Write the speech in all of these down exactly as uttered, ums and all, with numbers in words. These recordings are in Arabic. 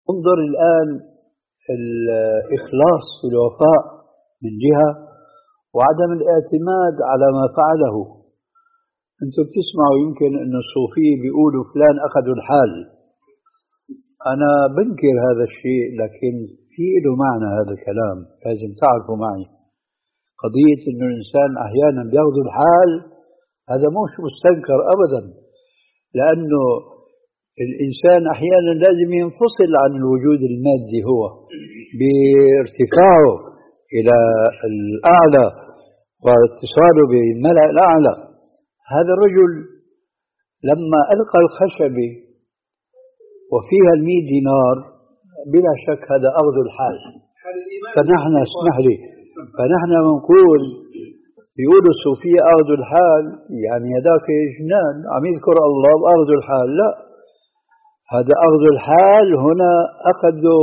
انظر الآن الإخلاص في الوفاء من جهة، وعدم الاعتماد على ما فعله. أنتم بتسمعوا يمكن أن الصوفية بيقولوا فلان أخذوا الحال. أنا بنكر هذا الشيء، لكن في له معنى هذا الكلام، لازم تعرفوا معي. قضية أن الإنسان أحيانا بياخذ الحال هذا مش مستنكر أبدا، لأنه الإنسان أحيانا لازم ينفصل عن الوجود المادي هو بارتفاعه إلى الأعلى واتصاله بالملأ الأعلى. هذا الرجل لما ألقى الخشبة وفيها المئة دينار بلا شك هذا أخذ الحال. فنحن اسمح لي فنحن بنقول يقولوا الصوفية أخذوا الحال، يعني هذاك جنان عم يذكر الله بأخذوا الحال. لا، هذا أخذ الحال هنا أخذوا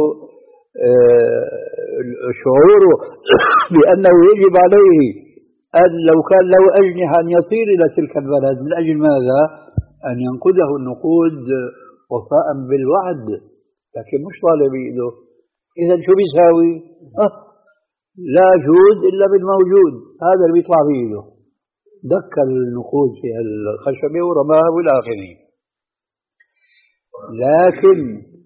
شعوره بأنه يجب عليه أن لو كان له أجنحة أن يطير إلى تلك البلد. من أجل ماذا؟ أن ينقذه النقود وفاء بالوعد، لكن مش طالب بإيده. إذا شو بيساوي؟ أه لا جود إلا بالموجود، هذا اللي بيطلع بإيده. دك النقود في الخشبة ورماها والآخرين. لكن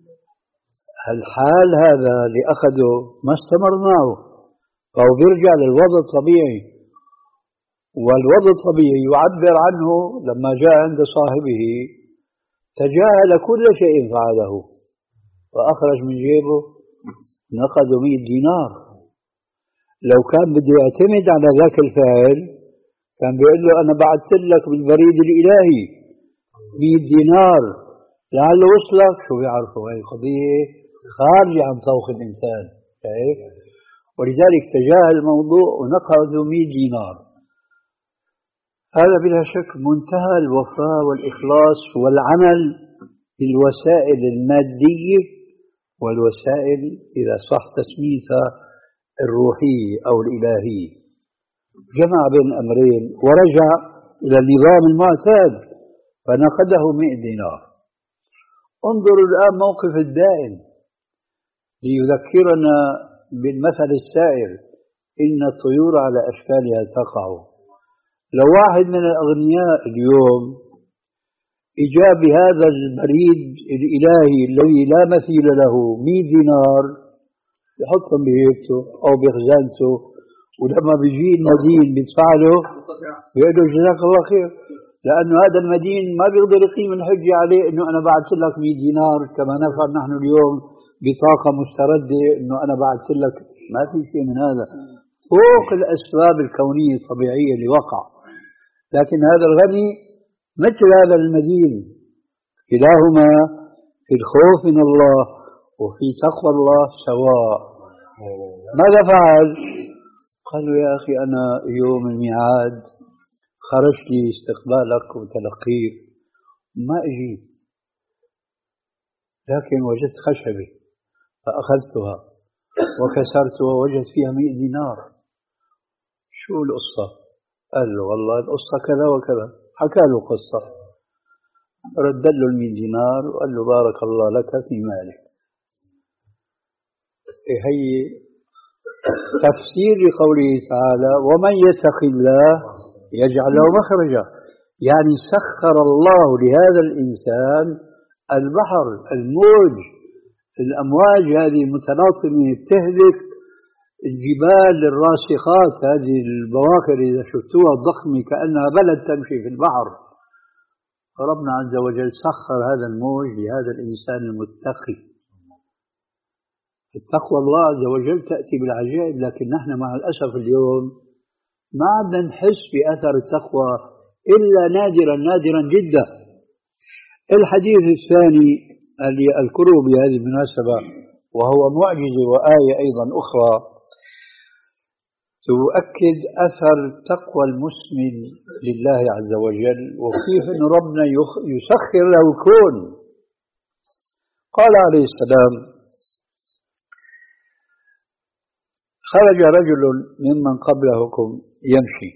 الحال هذا اللي أخذه ما استمر معه، فهو بيرجع للوضع الطبيعي. والوضع الطبيعي يعبر عنه لما جاء عند صاحبه تجاهل كل شيء فعله وأخرج من جيبه نقد مئة دينار. لو كان بده يعتمد على ذاك الفاعل كان بيقول له أنا بعثت لك بالبريد الإلهي مئة دينار لعله وصلك. شو بيعرفوا؟ هاي قضية خارجة عن طوق الإنسان. ولذلك تجاهل الموضوع ونقد مئة دينار. هذا بلا شك منتهى الوفاء والإخلاص والعمل بالوسائل المادية والوسائل إذا صح تسميتها الروحية أو الإلهية. جمع بين الأمرين ورجع إلى النظام المعتاد فنقده مئة دينار. انظروا الآن موقف الدائن ليذكرنا بالمثل السائر إن الطيور على أشكالها تقع. لو واحد من الأغنياء اليوم إجاب بهذا البريد الإلهي الذي لا مثيل له مئة دينار يحطهم بهيبته أو بخزانته، ولما بيجي المدين بيدفع له بيقول له جزاك الله خير، لأنه هذا المدين ما بيقدر يقيم الحجة عليه إنه أنا بعثت لك مئة دينار كما نفعل نحن اليوم بطاقة مستردة إنه أنا بعثت لك. ما في شيء من هذا فوق الأسباب الكونية الطبيعية اللي وقع. لكن هذا الغني مثل هذا المدين، كلاهما في الخوف من الله وفي تقوى الله سواء. ماذا فعل؟ قالوا يا أخي أنا يوم الميعاد خرجت لي استقبالك وتلقيك ما أجي، لكن وجدت خشبة فأخذتها وكسرتها ووجدت فيها مئة دينار. شو القصة؟ قال له والله القصة كذا وكذا، حكى له قصة، رد له المئة دينار وقال له بارك الله لك في مالك. هي تفسير لقوله تعالى ومن يتق الله يجعل له مخرجا، يعني سخر الله لهذا الإنسان البحر، الموج، الأمواج هذه المتلاطمة تهلك الجبال الراسخات، هذه البواخر إذا شفتوها الضخمة كأنها بلد تمشي في البحر. ربنا عز وجل سخر هذا الموج لهذا الإنسان المتقي. التقوى الله عز وجل تأتي بالعجائب، لكن نحن مع الأسف اليوم ما عدنا نحس بأثر التقوى إلا نادرا نادرا جدا. الحديث الثاني اللي أذكره بهذه المناسبة وهو معجزة وآية أيضا أخرى تؤكد أثر تقوى المسلم لله عز وجل وكيف أن ربنا يسخر له الكون. قال عليه السلام خرج رجل ممن قبلكم يمشي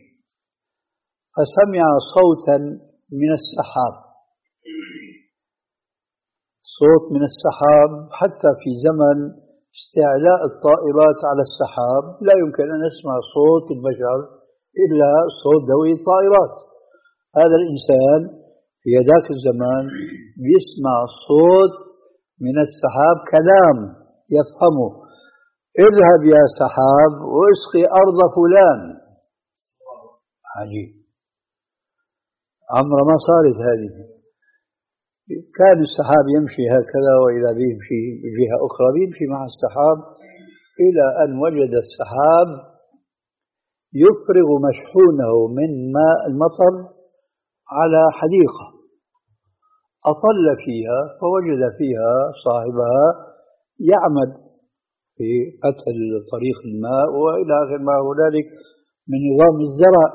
فسمع صوتا من السحاب، صوت من السحاب. حتى في زمن استعلاء الطائرات على السحاب لا يمكن أن نسمع صوت البشر إلا صوت دوي الطائرات. هذا الإنسان في ذاك الزمان يسمع صوت من السحاب، كلام يفهمه: اذهب يا سحاب واسقي أرض فلان. عجيب، عمر ما صارت هذه. كان السحاب يمشي هكذا، وإذا بيمشي بجهة أخرى بيمشي مع السحاب، إلى أن وجد السحاب يفرغ مشحونه من ماء المطر على حديقة، أطل فيها فوجد فيها صاحبها يعمل في قتل طريق الماء وإلى آخر ما هنالك من نظام الزرع.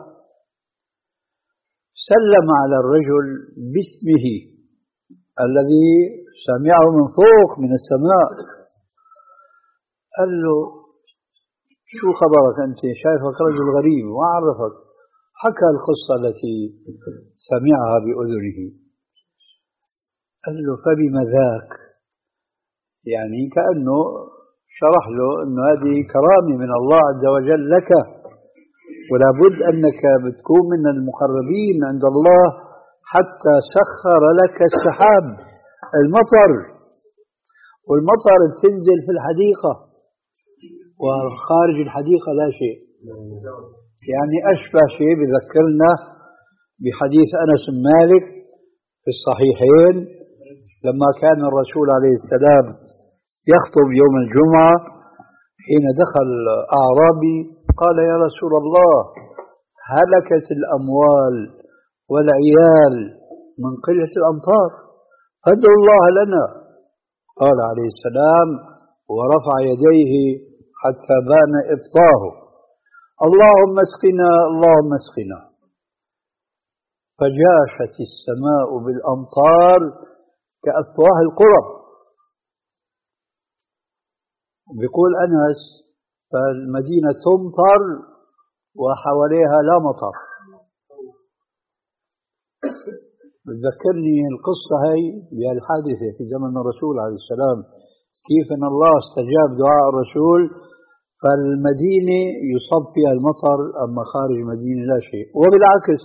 سلم على الرجل باسمه الذي سمعه من فوق من السماء، قال له: شو خبرك أنت؟ شايفك رجل غريب ما عرفك. حكى القصة التي سمعها بأذنه. قال له: فبما ذاك؟ يعني كأنه شرح له أنه هذه كرامة من الله عز وجل لك، ولا بد أنك بتكون من المقربين عند الله حتى سخر لك السحاب المطر، والمطر تنزل في الحديقة وخارج الحديقة لا شيء. يعني أشبه شيء بذكرنا بحديث أنس بن مالك في الصحيحين لما كان الرسول عليه السلام يخطب يوم الجمعة، حين دخل أعرابي قال: يا رسول الله، هلكت الأموال والعيال من قلة الأمطار، فادعوا الله لنا. قال عليه السلام ورفع يديه حتى بان إبطاه: اللهم اسقنا اللهم اسقنا. فجاشت السماء بالأمطار كأفواه القرى. بيقول أنس: فالمدينة تمطر وحواليها لا مطر. بتذكرني القصة هي بهالحادثة في زمن الرسول عليه السلام، كيف أن الله استجاب دعاء الرسول فالمدينة يصب فيها المطر، أما خارج المدينة لا شيء. وبالعكس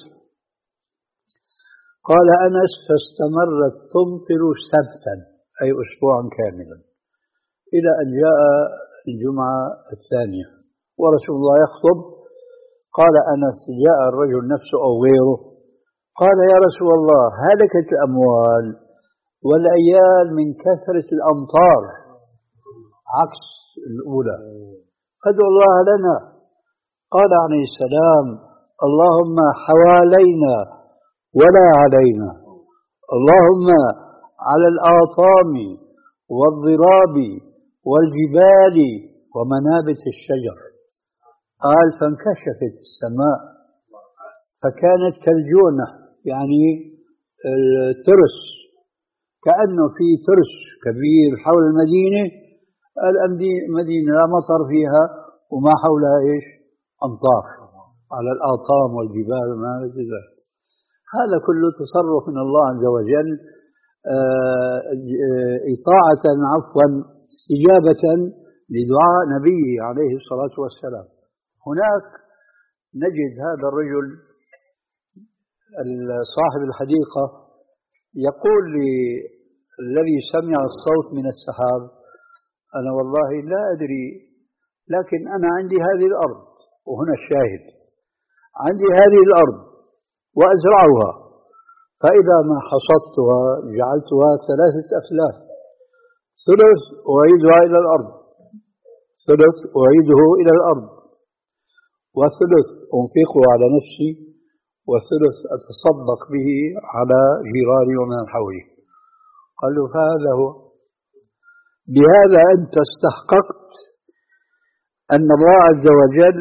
قال أنس: فاستمرت تمطر سبتا، أي أسبوعا كاملا، إلى أن جاء الجمعة الثانية ورسول الله يخطب. قال أنس: جاء الرجل نفسه أو غيره قال: يا رسول الله، هلكت الأموال والعيال من كثرة الأمطار، عكس الأولى، فادعوا الله لنا. قال عليه السلام: اللهم حوالينا ولا علينا، اللهم على الآطام والضراب والجبال ومنابت الشجر. قال: فانكشفت السماء فكانت كالجونة، يعني الترس، كأنه في ترس كبير حول المدينة. المدينة لا مطر فيها وما حولها إيش؟ أمطار على الآطام والجبال ومنابت الشجر. هذا كله تصرف من الله عز وجل، إطاعة عفوا استجابة لدعاء نبيه عليه الصلاة والسلام. هناك نجد هذا الرجل صاحب الحديقة يقول للذي سمع الصوت من السحاب: أنا والله لا أدري، لكن أنا عندي هذه الأرض، وهنا الشاهد، عندي هذه الأرض وأزرعها، فإذا ما حصدتها جعلتها ثلاثة أفلاس، ثلث أعيدها إلى الأرض، ثلث أعيده إلى الأرض، وثلث أنفقه على نفسي، وثلث أتصدق به على جيراني ومن حولي. قال له: فهذا هو، بهذا أنت استحققت أن الله عز وجل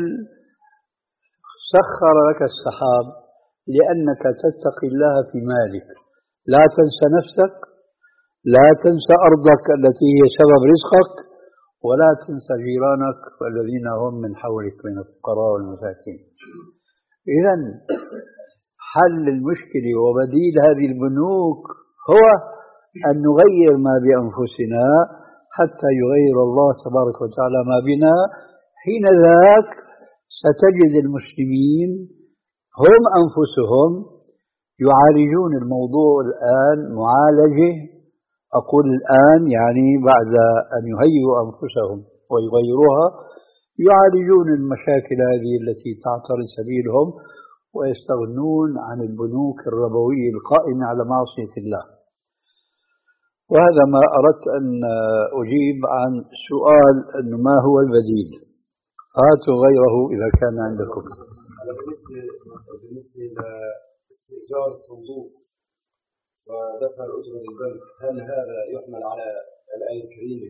سخر لك السحاب، لأنك تتقي الله في مالك، لا تنسى نفسك، لا تنسى أرضك التي هي سبب رزقك، ولا تنسى جيرانك والذين هم من حولك من الفقراء والمساكين. إذن حل المشكلة وبديل هذه البنوك هو أن نغير ما بأنفسنا حتى يغير الله تبارك وتعالى ما بنا. حين ذاك ستجد المسلمين هم أنفسهم يعالجون الموضوع الآن معالجة، أقول الآن يعني بعد أن يهيئوا أنفسهم ويغيروها، يعالجون المشاكل هذه التي تعترض سبيلهم ويستغنون عن البنوك الربوية القائمة على معصية الله. وهذا ما أردت أن أجيب عن سؤال أنه ما هو البديل. هاتوا غيره إذا كان عندكم. بالنسبة لاستئجار الصندوق ودفع الأجرة للبنك، هل هذا يحمل على الآية الكريمة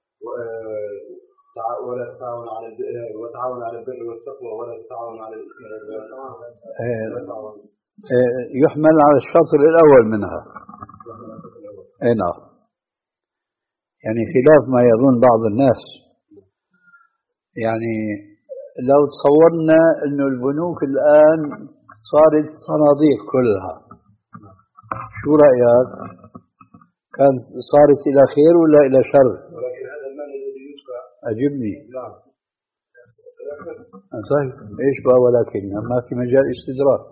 ولا تتعاون على وتعاون على البر والتقوى ولا تتعاون على الإثم والعدوان؟ يحمل على الشطر الأول منها. أي نعم، يعني خلاف ما يظن بعض الناس. يعني لو تصورنا أنه البنوك الآن صارت صناديق كلها، شو رأيك؟ كانت صارت إلى خير ولا إلى شر؟ ولكن هذا المال الذي يدفع أجبني. نعم صحيح. إيش بقى ولكن ما في مجال استدراك.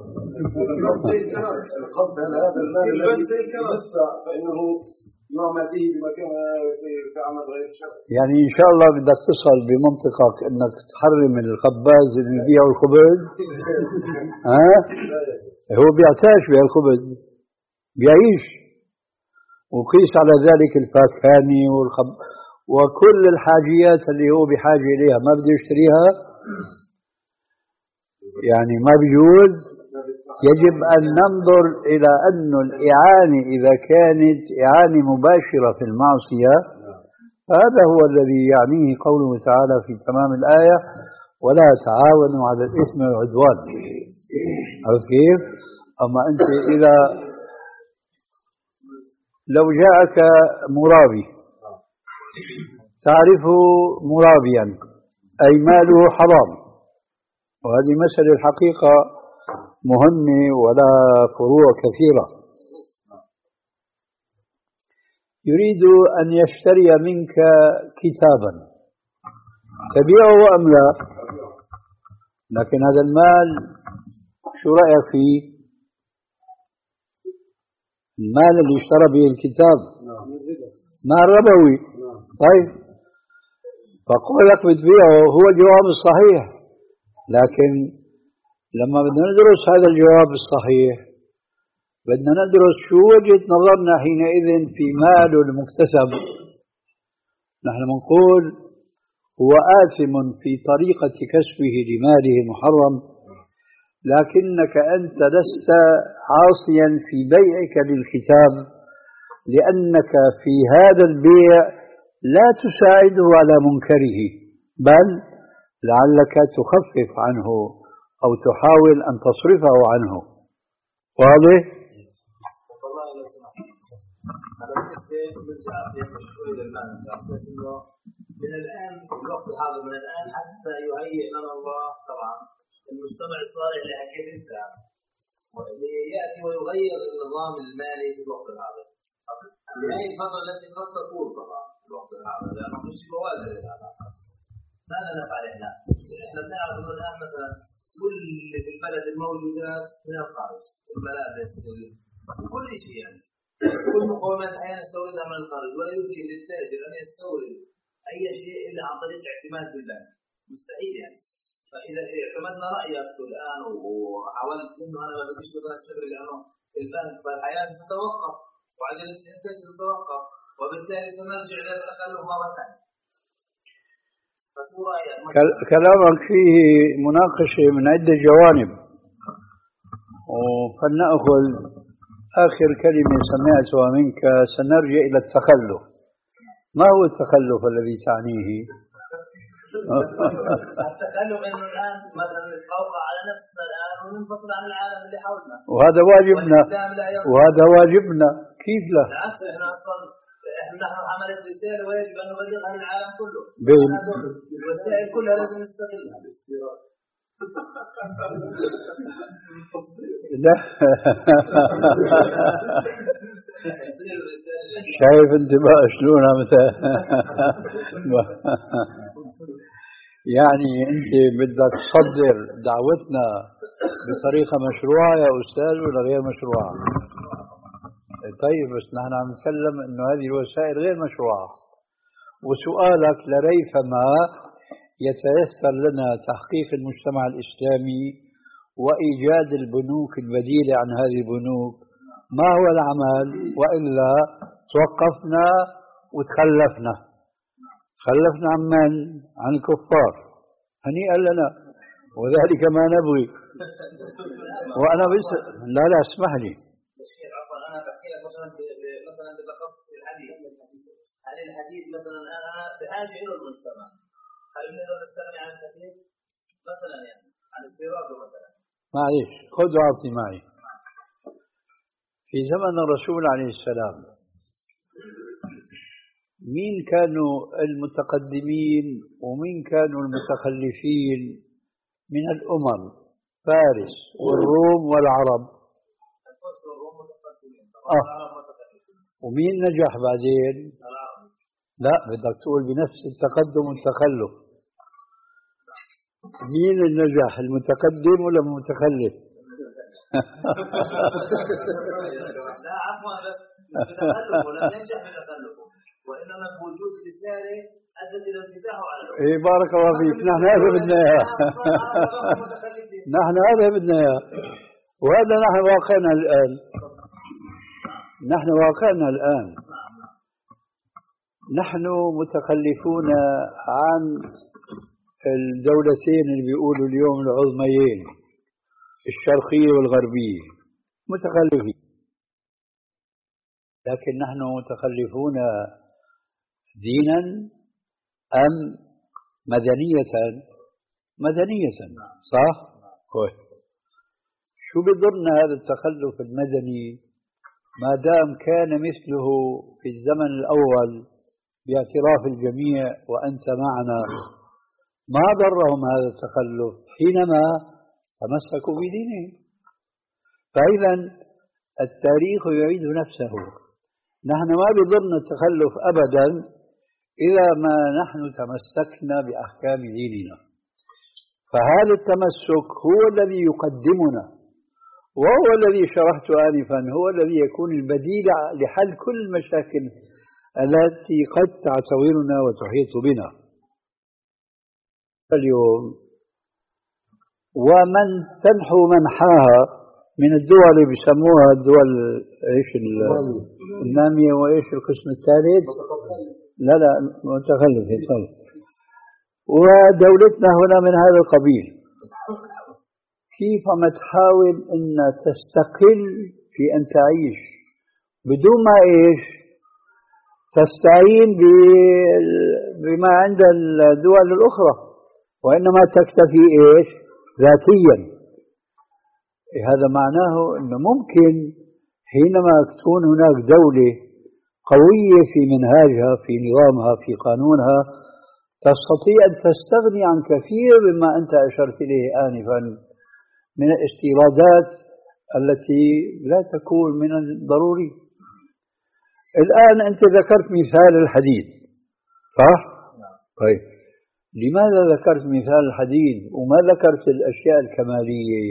القبض على هذا المال الذي يدفع فإنه يعمل به بمكان في عمل غير شرعي. يعني إن شاء الله بدك تصل بمنطقك إنك تحرم الخباز اللي يبيع الخبز. ها؟ هو بيعتاش بهالخبز، بيعيش. وقيس على ذلك الفاكهاني والخب وكل الحاجيات اللي هو بحاجة إليها ما بده يشتريها، يعني ما بيجوز. يجب أن ننظر إلى أن الإعانة إذا كانت إعانة مباشرة في المعصية، هذا هو الذي يعنيه قوله تعالى في تمام الآية: ولا تعاونوا على الإثم والعدوان. عرفت كيف؟ أما أنت إذا لو جاءك مرابي تعرفه مرابيا أي ماله حرام، وهذه مسألة الحقيقة مهمة ولا فروع كثيرة. يريد أن يشتري منك كتابا تبيعه أم لا؟ لكن هذا المال شو رأيك فيه؟ المال اللي اشترى به الكتاب مال ربوي. طيب فقولك بتبيعه هو الجواب الصحيح، لكن لما بدنا ندرس هذا الجواب الصحيح بدنا ندرس شو وجهة نظرنا حينئذ في ماله المكتسب. نحن بنقول هو آثم في طريقة كسبه لماله المحرم، لكنك أنت لست عاصيا في بيعك للكتاب، لأنك في هذا البيع لا تساعده على منكره، بل لعلك تخفف عنه أو تحاول أن تصرفه عنه. واضح؟ من الآن الوقت الحاضر من الآن حتى يهيئ لنا الله طبعا المجتمع الصالح لحكي الإنسان يأتي ويغير النظام المالي في الوقت الحاضر. في هذه الفترة التي قد تطول طبعا في الوقت الحاضر لأنه مش موازن لهذا. ماذا نفعل احنا؟ احنا بنعرف انه الآن مثلا كل في البلد الموجودات من الخارج، الملابس كل شيء يعني كل مقومات أحيانا نستوردها من الخارج، ولا يمكن للتاجر أن يستورد أي شيء إلا عن طريق اعتماد بالبنك، مستحيل يعني. فإذا اعتمدنا رأيك الآن وحاولت إنه أنا ما بديش مثلا الشغل لأنه البنك فالحياة تتوقف وعجلة الإنتاج تتوقف، وبالتالي سنرجع إلى التكلف مرة ثانية. كلامك فيه مناقشة من عدة جوانب، فلنأخذ آخر كلمة سمعتها منك. سنرجع إلى التخلف. ما هو التخلف الذي تعنيه؟ التخلف انه الان مثلا نتقوى على نفسنا الان وننفصل عن العالم اللي حولنا، وهذا واجبنا وهذا واجبنا. كيف لا؟ بالعكس احنا اصلا نحن حملة رسالة ويجب ان نبلغها للعالم كله. الوسائل كلها لازم نستغلها. لا شايف انت بقى شلون مثلا. يعني انت بدك تصدر دعوتنا بطريقه مشروعه يا استاذ ولا غير مشروعه؟ طيب بس نحن عم نتكلم انه هذه الوسائل غير مشروعه، وسؤالك لريثما يتيسر لنا تحقيق المجتمع الاسلامي وايجاد البنوك البديله عن هذه البنوك. ما هو العمل؟ والا توقفنا وتخلفنا. تخلفنا عن من؟ عن الكفار. هنيئا لنا، وذلك ما نبغي. وانا بس لا لا اسمح لي. عفوا انا بحكي لك مثلا مثلا بتخصص الحديث. هل الحديث مثلا انا بحاجه الى المجتمع؟ هل نقدر نستغني عن الحديث؟ مثلا يعني عن استيراده مثلا. معلش خذ واعطي معي. في زمن الرسول عليه السلام مين كانوا المتقدمين ومين كانوا المتخلفين من الأمم؟ فارس والروم والعرب. آه. ومين نجح بعدين؟ لا بدك تقول بنفس التقدم والتخلف. مين النجح، المتقدم ولا المتخلف؟ لا عفوا بس بتخلفه لم ينجح بتخلفه، وانما بوجود رساله ادت الى انفتاحه على الامه. ايه بارك الله فيك، نحن هذا بدنا اياه. نحن هذا بدنا اياه، وهذا نحن واقعنا الان. نحن واقعنا الان نحن متخلفون عن الدولتين اللي بيقولوا اليوم العظميين، الشرقية والغربية، متخلفين. لكن نحن متخلفون دينا أم مدنية؟ مدنية صح؟ كويس. شو بضرنا هذا التخلف المدني ما دام كان مثله في الزمن الأول باعتراف الجميع وأنت معنا؟ ما ضرهم هذا التخلف حينما تمسكوا بدينهم. فإذا التاريخ يعيد نفسه. نحن ما بضرنا التخلف أبدا إذا ما نحن تمسكنا بأحكام ديننا. فهذا التمسك هو الذي يقدمنا، وهو الذي شرحت آنفا، هو الذي يكون البديل لحل كل المشاكل التي قد تعتورنا وتحيط بنا اليوم. ومن تنحو منحاها من الدول اللي بيسموها الدول ايش النامية، وايش القسم الثالث؟ لا لا متخلف. ودولتنا هنا من هذا القبيل. كيف ما تحاول ان تستقل في ان تعيش بدون ما ايش تستعين بما عند الدول الاخرى، وانما تكتفي ايش ذاتيا. هذا معناه انه ممكن حينما تكون هناك دولة قوية في منهاجها، في نظامها، في قانونها، تستطيع ان تستغني عن كثير مما انت اشرت اليه انفا من الاستيرادات التي لا تكون من الضروري. الآن أنت ذكرت مثال الحديد صح؟ طيب لماذا ذكرت مثال الحديد وما ذكرت الأشياء الكمالية؟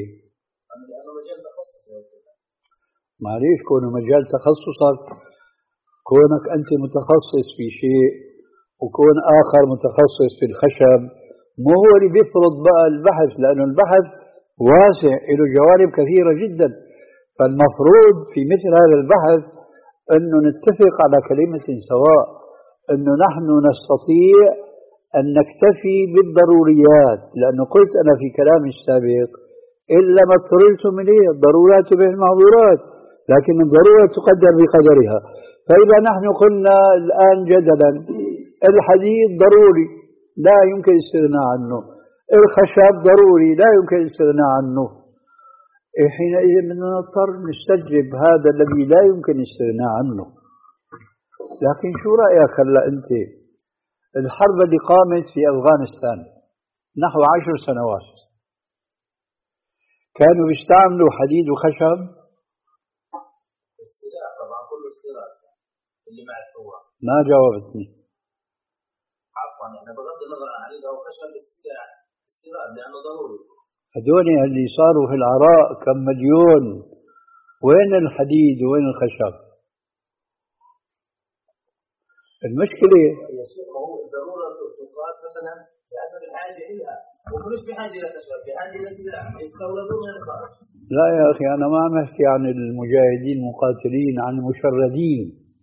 معليش، كونه مجال تخصصك، كونك أنت متخصص في شيء وكون آخر متخصص في الخشب، مو هو اللي بيفرض بقى البحث، لأنه البحث واسع له جوانب كثيرة جدا. فالمفروض في مثل هذا البحث أنه نتفق على كلمة سواء، أنه نحن نستطيع أن نكتفي بالضروريات. لأنه قلت أنا في كلامي السابق إلا ما اضطررتم إليه، الضرورات تبيح المحظورات، لكن الضرورة تقدر بقدرها. فإذا نحن قلنا الآن جدلا الحديد ضروري لا يمكن الاستغناء عنه، الخشب ضروري لا يمكن الاستغناء عنه، حينئذ بدنا نضطر نستجلب هذا الذي لا يمكن الاستغناء عنه. لكن شو رأيك هلا أنت؟ الحرب اللي قامت في أفغانستان نحو عشر سنوات كانوا بيستعملوا حديد وخشب؟ اللي مع الصور. ما جاوبتني. عفوا انا بغض النظر عن هل هو خشب استيراد لانه ضروري. هذول اللي صاروا في العراء كم مليون، وين الحديد وين الخشب؟ المشكلة هو الضرورة تقاس مثلا بحسب الحاجة إلها، ومش بحاجة إلى خشب، بحاجة إلى سلاح يستوردون من الخارج. لا يا أخي، أنا ما عم أحكي عن المجاهدين المقاتلين، عن المشردين.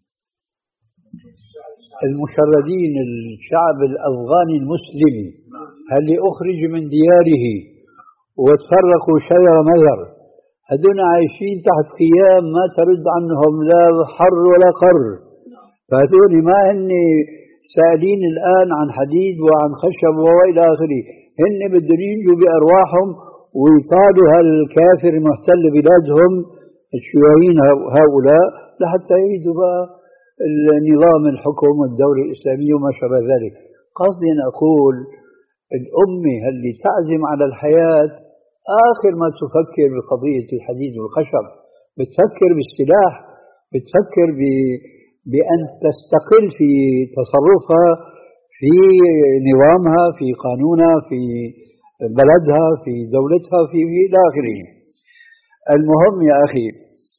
المشردين الشعب الأفغاني المسلم اللي أخرج من دياره وتفرقوا شير مذر، هذول عايشين تحت خيام ما ترد عنهم لا حر ولا قر. فهذول ما هن سائلين الآن عن حديد وعن خشب وإلى آخره، هن بدهم ينجوا بأرواحهم ويطالوا هالكافر المحتل بلادهم الشيوعيين هؤلاء لحتى يعيدوا بقى النظام الحكم والدولة الإسلامية وما شابه ذلك. قصدي أن أقول الأمة اللي تعزم على الحياة آخر ما تفكر بقضية الحديد والخشب، بتفكر بالسلاح، بتفكر ب... بأن تستقل في تصرفها في نظامها، في قانونها، في بلدها، في دولتها، في إلى آخره. المهم يا أخي،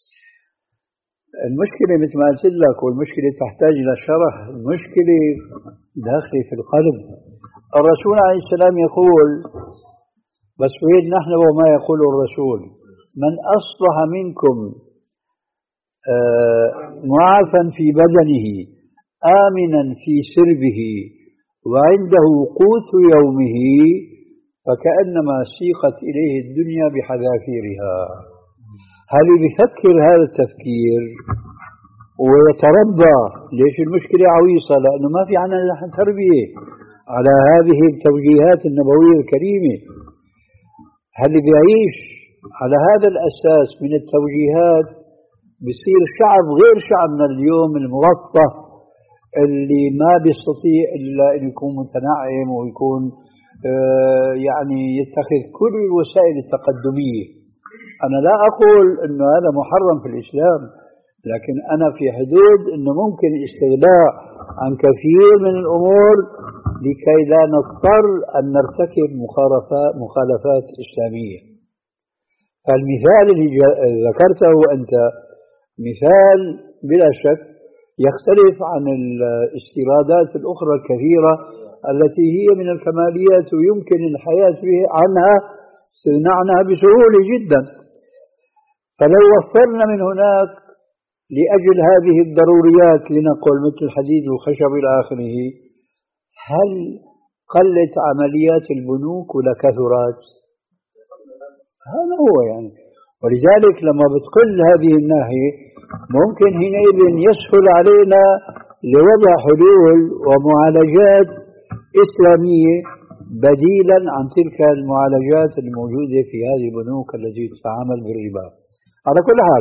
المشكلة مثل ما قلت لك، والمشكلة تحتاج إلى شرح، المشكلة داخلة في القلب. الرسول عليه السلام يقول، بس وين نحن وما يقول الرسول؟ من أصبح منكم آه معافا في بدنه آمنا في سربه وعنده قوت يومه فكأنما سيقت إليه الدنيا بحذافيرها. هل بيفكر هذا التفكير ويتربى؟ ليش المشكلة عويصة؟ لأنه ما في عنا تربية على هذه التوجيهات النبوية الكريمة. هل بيعيش على هذا الأساس من التوجيهات بيصير شعب غير شعبنا اليوم المغطى اللي ما بيستطيع إلا أن يكون متنعم ويكون آه يعني يتخذ كل الوسائل التقدمية. أنا لا أقول أنه هذا محرم في الإسلام، لكن أنا في حدود أنه ممكن استغناء عن كثير من الأمور لكي لا نضطر أن نرتكب مخالفات إسلامية. فالمثال اللي ذكرته أنت مثال بلا شك يختلف عن الاستيرادات الأخرى الكثيرة التي هي من الكماليات ويمكن الحياة عنها عنها بسهولة جدا. فلو وفرنا من هناك لأجل هذه الضروريات لنقل مثل الحديد والخشب إلى آخره، هل قلت عمليات البنوك ولا كثرت؟ هذا هو يعني. ولذلك لما بتقل هذه الناحية ممكن حينئذ يسهل علينا لوضع حلول ومعالجات إسلامية بديلا عن تلك المعالجات الموجودة في هذه البنوك التي تتعامل بالربا. على كل حال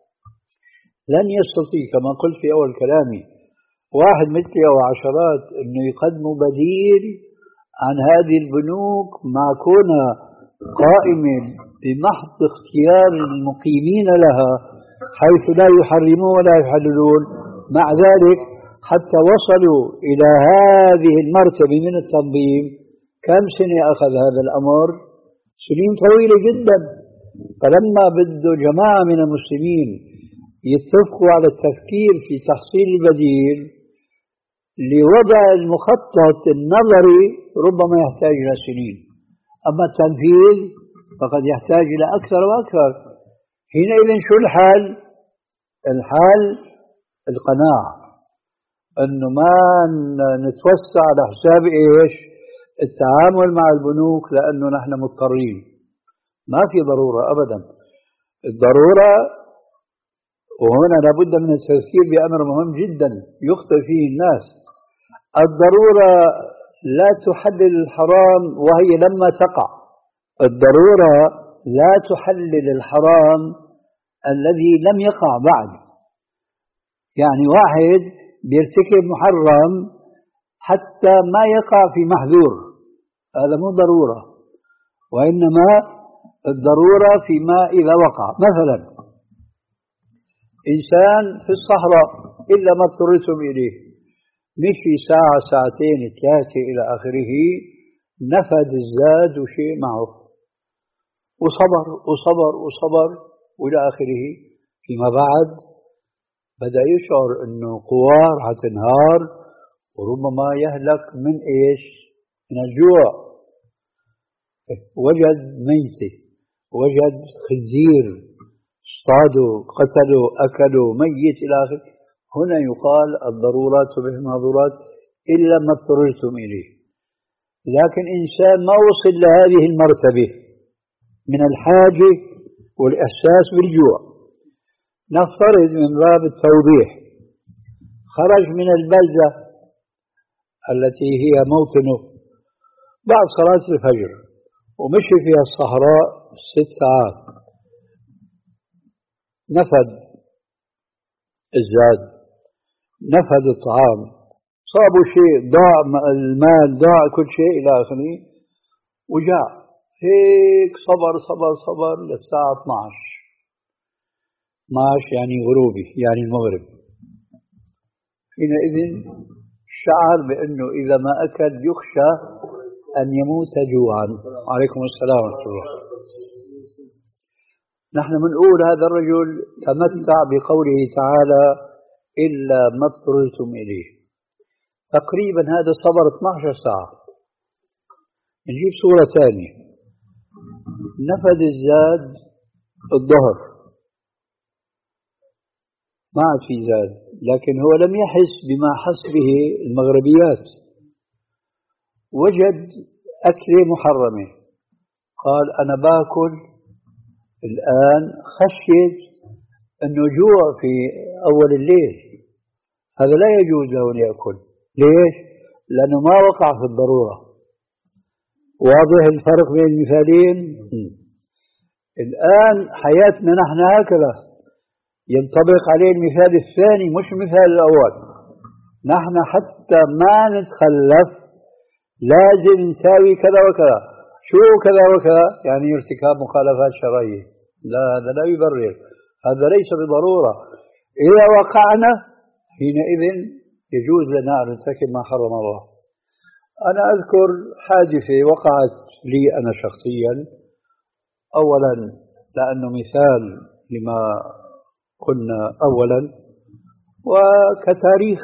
لن يستطيع كما قلت في أول كلامي واحد مثلي أو عشرات أنه يقدموا بديل عن هذه البنوك مع كونها قائمة بمحض اختيار المقيمين لها حيث لا يحرمون ولا يحللون. مع ذلك حتى وصلوا إلى هذه المرتبة من التنظيم كم سنة أخذ هذا الأمر؟ سنين طويلة جدا. فلما بده جماعة من المسلمين يتفقوا على التفكير في تحصيل البديل لوضع المخطط النظري ربما يحتاج إلى سنين، أما التنفيذ فقد يحتاج إلى أكثر وأكثر. حينئذ شو الحال؟ الحال القناعة أنه ما نتوسع على حساب إيش؟ التعامل مع البنوك، لأنه نحن مضطرين. ما في ضرورة أبدا. الضرورة، وهنا لابد من التذكير بأمر مهم جدا يخطئ فيه الناس، الضرورة لا تحلل الحرام وهي لما تقع. الضرورة لا تحلل الحرام الذي لم يقع بعد. يعني واحد بيرتكب محرم حتى ما يقع في محذور، هذا مو ضرورة، وإنما الضرورة فيما إذا وقع. مثلا إنسان في الصحراء إلا ما اضطررتم إليه، مشي ساعة ساعتين ثلاثة إلى آخره، نفد الزاد وشيء معه، وصبر وصبر وصبر وإلى آخره. فيما بعد بدأ يشعر أنه قواه رح تنهار وربما يهلك من إيش؟ من الجوع. وجد ميتة، وجد خنزير، اصطادوا قتلوا أكلوا ميت إلى آخره. هنا يقال الضرورات تبيح المحظورات إلا ما اضطررتم إليه. لكن إنسان ما وصل لهذه المرتبة من الحاجة والإحساس بالجوع، نفترض من باب التوضيح خرج من البلدة التي هي موطنه بعد صلاة الفجر ومشي فيها الصحراء ست ساعات، نفد الزاد، نفد الطعام، صابوا شيء، ضاع المال، ضاع كل شيء إلى آخره، وجاء هيك صبر صبر صبر للساعة اثني عشر اثني عشر يعني غروبي يعني المغرب. حينئذ شعر بأنه إذا ما أكل يخشى أن يموت جوعا. عليكم السلام ورحمة الله. نحن بنقول هذا الرجل تمتع بقوله تعالى إلا ما اضطررتم إليه. تقريبا هذا صبر اثني عشر ساعة. نجيب صورة ثانية، نفد الزاد الظهر، ما عاد في زاد، لكن هو لم يحس بما حس به المغربيات، وجد أكلة محرمة، قال أنا باكل الآن خشيت أنه جوع في أول الليل، هذا لا يجوز له أن يأكل. ليش؟ لأنه ما وقع في الضرورة. واضح الفرق بين المثالين؟ الآن حياتنا نحن هكذا ينطبق عليه المثال الثاني مش المثال الأول. نحن حتى ما نتخلف لازم نساوي كذا وكذا. شو كذا وكذا؟ يعني ارتكاب مخالفات شرعية. لا، هذا لا يبرر، هذا ليس بضرورة. إذا وقعنا حينئذ يجوز لنا أن نرتكب ما حرم الله. أنا أذكر حادثة وقعت لي أنا شخصيا، أولا لأنه مثال لما قلنا أولا، وكتاريخ.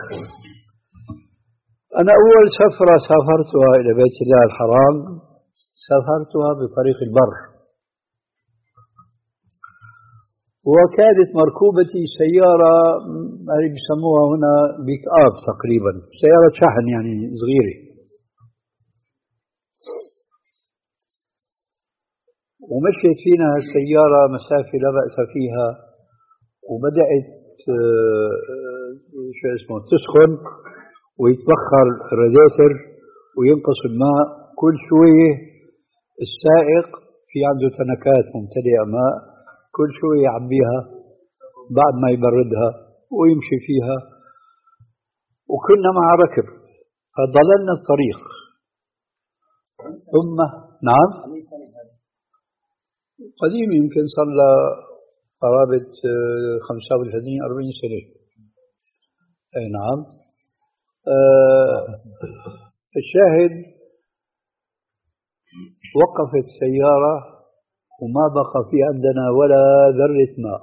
أنا أول سفرة سافرتها إلى بيت الله الحرام سافرتها بطريق البر، وكانت مركوبتي سيارة اللي بيسموها هنا بيك آب تقريبا، سيارة شحن يعني صغيرة، ومشيت فينا السيارة مسافة لا بأس فيها، وبدأت شو اسمه تسخن ويتبخر الراديتر وينقص الماء كل شوية. السائق في عنده تنكات ممتلئة ماء، كل شوية يعبيها بعد ما يبردها ويمشي فيها، وكنا مع ركب فضللنا الطريق. ثم نعم قديم، يمكن صار له قرابة خمسة وثلاثين أربعين سنة. أي نعم. أه الشاهد وقفت سيارة وما بقى في عندنا ولا ذرة ماء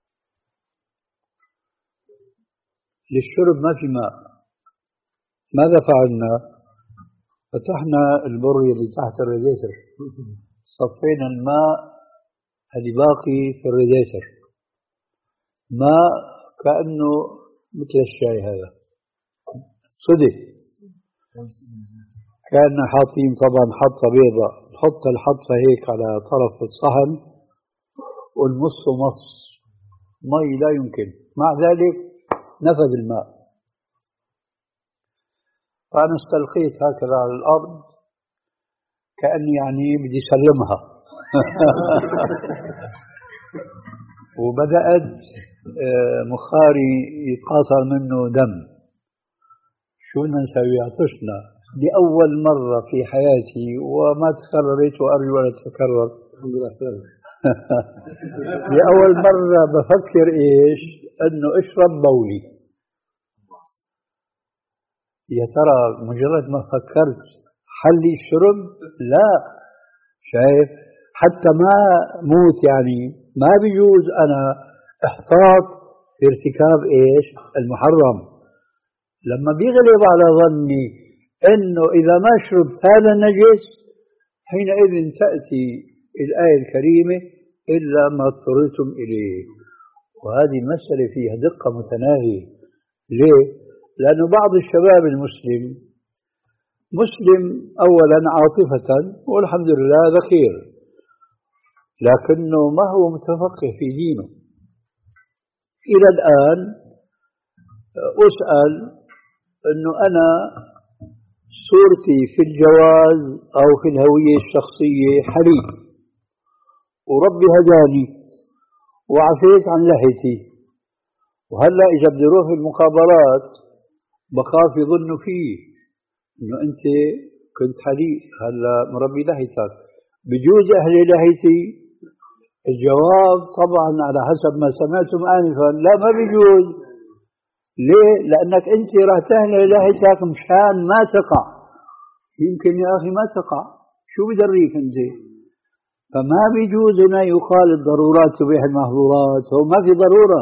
للشرب، ما في ماء. ماذا فعلنا؟ فتحنا البر اللي تحت الراديتر، صفينا الماء اللي باقي في الراديتر، ماء كأنه مثل الشاي. هذا صدق. كان حاطين طبعا حطة بيضاء، نحط الحطة هيك على طرف الصحن ونمص مص مي لا يمكن، مع ذلك نفذ الماء. فأنا استلقيت هكذا على الأرض كأني يعني بدي سلمها وبدأت مخاري يتقاطر منه دم. شو بدنا نسوي؟ عطشنا لأول مرة في حياتي وما تكررت وأرجو أن تتكرر. لأول مرة بفكر إيش أنه اشرب بولي. يا ترى مجرد ما فكرت حلي الشرب؟ لا، شايف حتى ما موت يعني ما بيجوز أنا احتاط في ارتكاب إيش المحرم. لما بيغلب على ظني أنه إذا ما شربت هذا النجس حينئذ تأتي الآية الكريمة إلا ما اضطررتم إليه. وهذه المسألة فيها دقة متناهية. ليه؟ لأنه بعض الشباب المسلم مسلم أولا عاطفة والحمد لله ذخير، لكنه ما هو متفقه في دينه. إلى الآن أسأل أنه أنا صورتي في الجواز أو في الهوية الشخصية حريم، وربي هداني وعفيت عن لحيتي، وهلأ إذا بدي أروح المخابرات بخاف يظنوا فيه إنه أنت كنت حليق هلا مربي لحيتك، بجوز أهلي لحيتي؟ الجواب طبعا على حسب ما سمعتم آنفا لا، ما بيجوز. ليه؟ لأنك أنت راح تهلي لحيتك مشان ما تقع. يمكن يا أخي ما تقع، شو بدريك أنت؟ فما بيجوز هنا يقال الضرورات تبيح المحظورات، هو ما في ضرورة.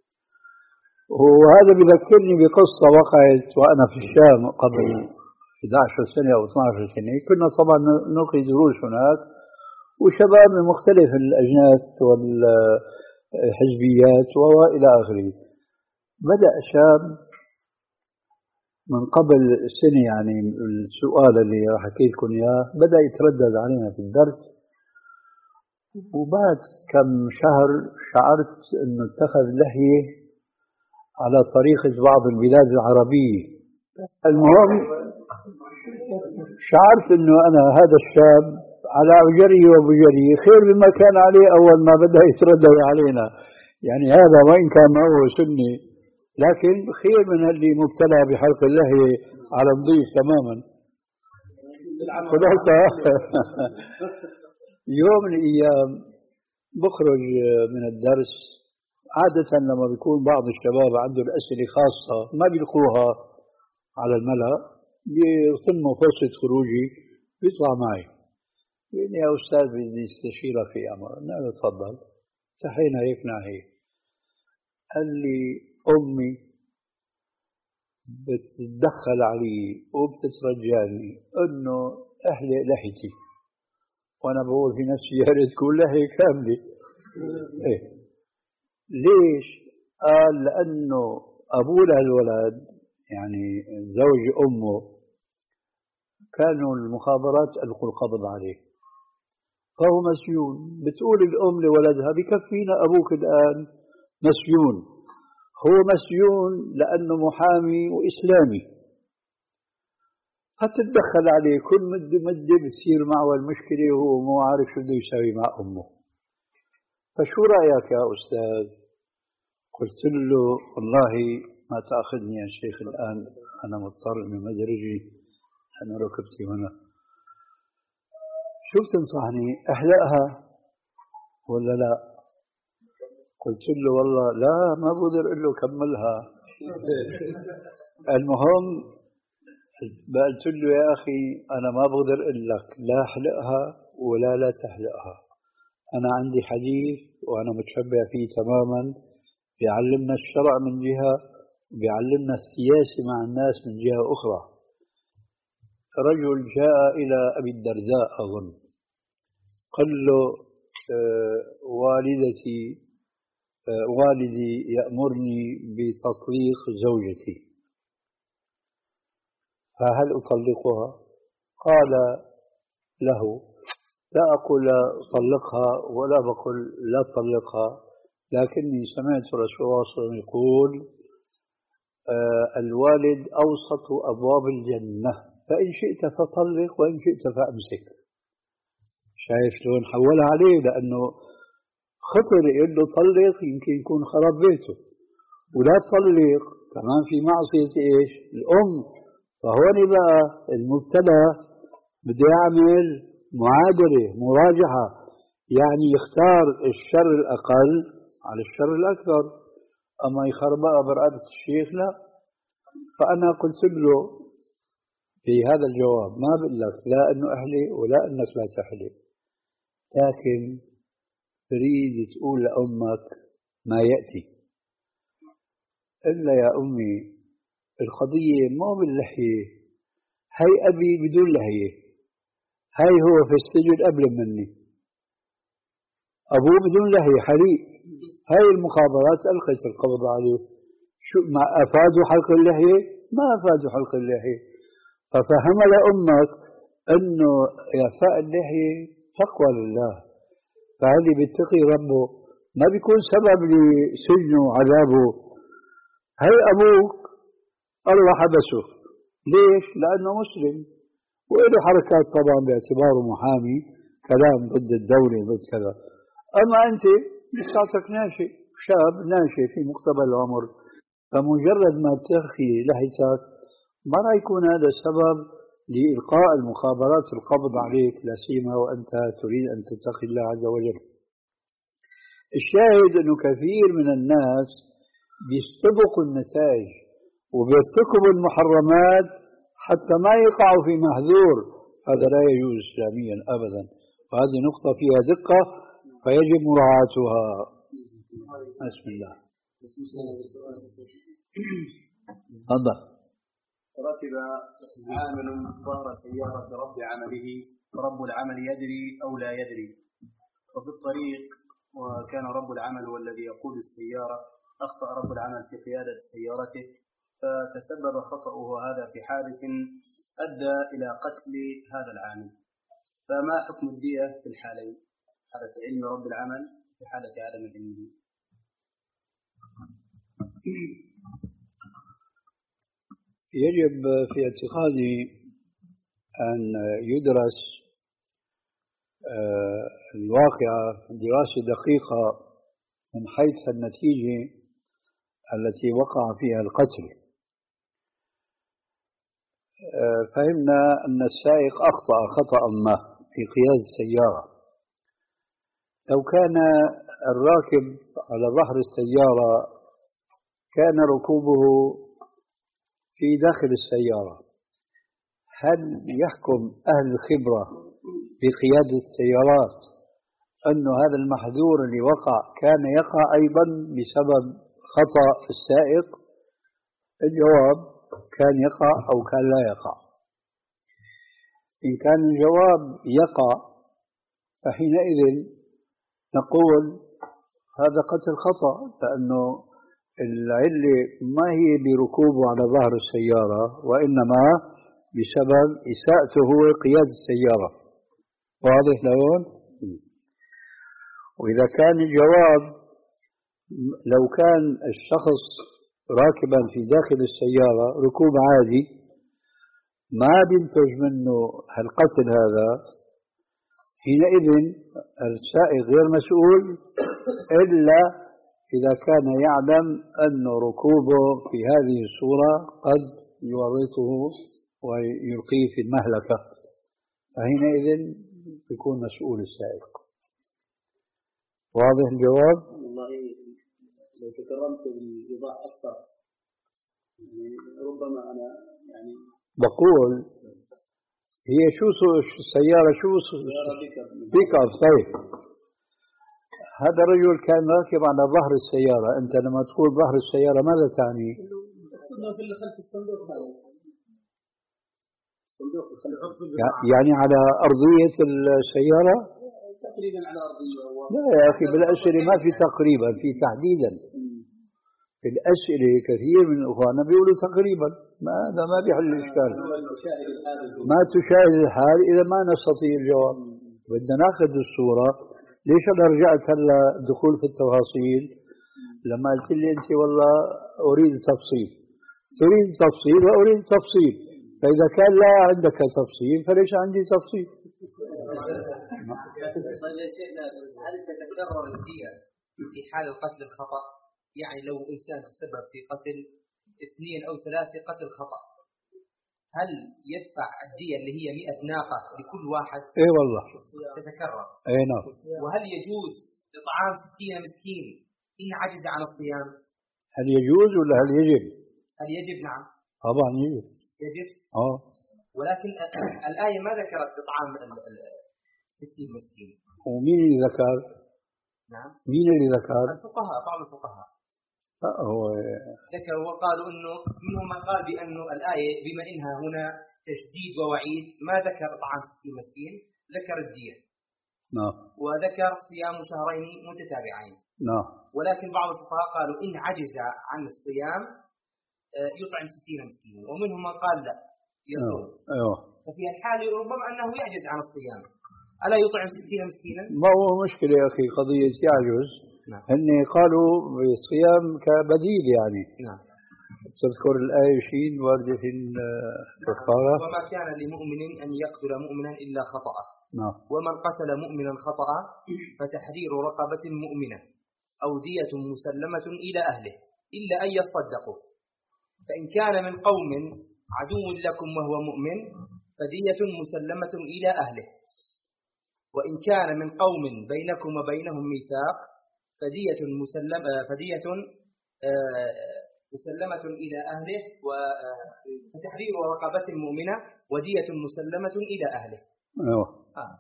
وهذا بذكرني بقصة وقعت وأنا في الشام قبل إحدى عشرة سنة أو اثنتي عشرة سنة. كنا طبعا نلقي دروس هناك وشباب من مختلف الأجناس والحزبيات وإلى آخره. بدأ شاب من قبل سنة، يعني السؤال اللي راح أحكي لكم إياه بدأ يتردد علينا في الدرس، وبعد كم شهر شعرت أنه اتخذ لحية على طريقة بعض البلاد العربية. المهم شعرت أنه أنا هذا الشاب على عجري وبجري خير مما كان عليه أول ما بدأ يتردد علينا. يعني هذا وإن كان ما هو سني لكن خير من اللي مبتلى بحلق اللحية على نظيف تماما. خلاصة يوم من الأيام بخرج من الدرس، عادة لما بيكون بعض الشباب عنده الأسئلة خاصة ما بيلقوها على الملأ بيتموا فرصة خروجي بيطلع معي، بيقول يا أستاذ بدي استشيرك في أمر. قلنا له تفضل. انتهينا هيك ناهيك. قال لي أمي بتتدخل علي وبتترجاني إنه أحلق لحيتي، وأنا بقول في نفسي يا ريت تكون لحية كاملة. إيه ليش؟ قال لأنه أبوه لهالولد يعني زوج أمه كانوا المخابرات ألقوا القبض عليه فهو مسجون. بتقول الأم لولدها بكفينا أبوك الآن مسجون. هو مسجون لأنه محامي وإسلامي، فتتدخل عليه كل مدة مدة بتصير معه المشكلة وهو مو عارف شو بده يسوي مع أمه. فشو رأيك يا أستاذ؟ قلت له والله ما تأخذني يا شيخ الآن، أنا مضطر من مدرجي أنا ركبتي هنا. شو بتنصحني أحلقها ولا لا؟ قلت له والله لا ما بقدر أقول له كملها. المهم قلت له يا أخي أنا ما بقدر أقول لك لا أحلقها ولا لا تحلقها، أنا عندي حديث وأنا متشبع فيه تماما بيعلمنا الشرع من جهة وبيعلمنا السياسة مع الناس من جهة أخرى. رجل جاء إلى أبي الدرداء أظن قال له آه والدتي آه والدي يأمرني بتطليق زوجتي فهل أطلقها؟ قال له لا أقول طلقها ولا بقول لا طلقها، لكني سمعت رسول الله صلى الله عليه وسلم يقول آه الوالد أوسط أبواب الجنة فإن شئت فطلق وإن شئت فأمسك. شايف شلون حولها عليه؟ لأنه خطر يقول له طلق يمكن يكون خرب بيته، ولا تطلق كمان في معصية إيش؟ الأم. فهون بقى المبتلى بده يعمل معادلة مراجعة، يعني يختار الشر الأقل على الشر الأكثر. أما يخربها برقبة الشيخ لا. فأنا قلت له في هذا الجواب ما بقول لك لا أنه أحلي ولا أنك لا تحلي، لكن تريد تقول لأمك ما يأتي. إلا يا أمي القضية مو باللحية، هاي أبي بدون لحية، هاي هو في السجن قبل مني، أبوه بدون لحية حريق، هاي المخابرات ألقت القبض عليه. شو ما أفادوا حلق اللحية؟ ما أفادوا حلق اللحية. ففهم لأمك أنه إعفاء اللحية تقوى لله، فهذه بيتقي ربه ما بيكون سبب لسجنه وعذابه. هاي أبوك الله حبسه، ليش؟ لأنه مسلم وإله حركات طبعا باعتباره محامي، كلام ضد الدولة ضد كذا. أما أنت لساتك ناشئ، شاب ناشئ في مقتبل العمر، فمجرد ما ترخي لحيتك ما راح يكون هذا سبب لإلقاء المخابرات القبض عليك، لا سيما وأنت تريد أن تتقي الله عز وجل. الشاهد أنه كثير من الناس بيستبقوا النتائج وبيرتكبوا المحرمات حتى ما يقعوا في محذور، هذا لا يجوز إسلاميا أبدا، وهذه نقطة فيها دقة فيجب مراعاتها. بسم الله. تفضل. ركب عامل ظهر سيارة رب عمله، فرب العمل يدري أو لا يدري، وفي الطريق وكان رب العمل هو الذي يقود السيارة، أخطأ رب العمل في قيادة سيارته، فتسبب خطأه هذا في حادث أدى إلى قتل هذا العامل. فما حكم الدية في الحالين، حالة علم رب العمل في حالة عدم علمه؟ يجب في اعتقادي أن يدرس الواقعة دراسة دقيقة من حيث النتيجة التي وقع فيها القتل. فهمنا أن السائق أخطأ خطأ ما في قيادة السيارة. لو كان الراكب على ظهر السيارة كان ركوبه في داخل السيارة، هل يحكم أهل الخبرة بقيادة السيارات أن هذا المحذور اللي وقع كان يقع أيضا بسبب خطأ السائق؟ الجواب كان يقع أو كان لا يقع. إن كان الجواب يقع فحينئذ نقول هذا قتل خطأ، لأنه العلة ما هي بركوبه على ظهر السيارة، وإنما بسبب إساءته هو قيادة السيارة. واضح لون؟ وإذا كان الجواب لو كان الشخص راكبا في داخل السيارة ركوب عادي ما بينتج منه هالقتل هذا، حينئذ السائق غير مسؤول إلا إذا كان يعلم أن ركوبه في هذه الصورة قد يورطه ويلقيه في المهلكة، فحينئذ يكون مسؤول السائق. واضح الجواب؟ والله لو تكرمت بالإيضاح أكثر يعني ربما أنا يعني بقول هي شو السيارة؟ شو بيك اب. طيب هذا الرجل كان راكب على ظهر السيارة، أنت لما تقول ظهر السيارة ماذا تعني؟ في اللي خلف الصندوق هذا الصندوق يعني على أرضية السيارة؟ تقريبا على أرضية. لا يا أخي بالأسئلة ما في تقريبا، في تحديدا. في الأسئلة كثير من الأخوان بيقولوا تقريبا، ما هذا ما بيحل الإشكال. ما تشاهد الحال إذا ما نستطيع الجواب، بدنا ناخذ الصورة. ليش أنا رجعت هلا دخول في التفاصيل؟ لما قلت لي أنت والله أريد تفصيل، تريد تفصيل وأريد تفصيل، فإذا كان لا عندك تفصيل فليش عندي تفصيل؟ هل تتكرر الدية في حال القتل الخطأ؟ يعني لو إنسان تسبب في قتل اثنين أو ثلاثة قتل خطأ هل يدفع الدية اللي هي مئة ناقة لكل واحد؟ اي والله. تتكرر. اي نعم. وهل يجوز إطعام ستين مسكين إن عجز عن الصيام؟ هل يجوز ولا هل يجب؟ هل يجب؟ نعم. طبعا يجب. يجب. اه. ولكن الآية ما ذكرت إطعام ستين مسكين. ومين اللي ذكر؟ نعم. مين اللي ذكر؟ الفقهاء، بعض الفقهاء. هو ذكروا وقالوا انه منهم من قال بانه الايه بما انها هنا تشديد ووعيد ما ذكر اطعام ستين مسكين، ذكر الدية. نعم. وذكر صيام شهرين متتابعين. نعم. ولكن بعض الفقهاء قالوا ان عجز عن الصيام يطعم ستين مسكين، ومنهم من قال لا يصوم. ايوه. ففي الحال ربما انه يعجز عن الصيام، الا يطعم ستين مسكينا؟ ما هو مشكله يا اخي قضيه يعجز. نعم. هن قالوا بالصيام كبديل يعني. نعم. تذكر الآية شين واردة في الكفارة. وما كان لمؤمن أن يقتل مؤمنا إلا خطأ. نعم. ومن قتل مؤمنا خطأ فتحرير رقبة مؤمنة أو دية مسلمة إلى أهله إلا أن يصدقوا، فإن كان من قوم عدو لكم وهو مؤمن فدية مسلمة إلى أهله، وإن كان من قوم بينكم وبينهم ميثاق فدية مسلمة فدية مسلمة إلى أهله وتحرير رقبة مؤمنة ودية مسلمة إلى أهله. أيوه. آه.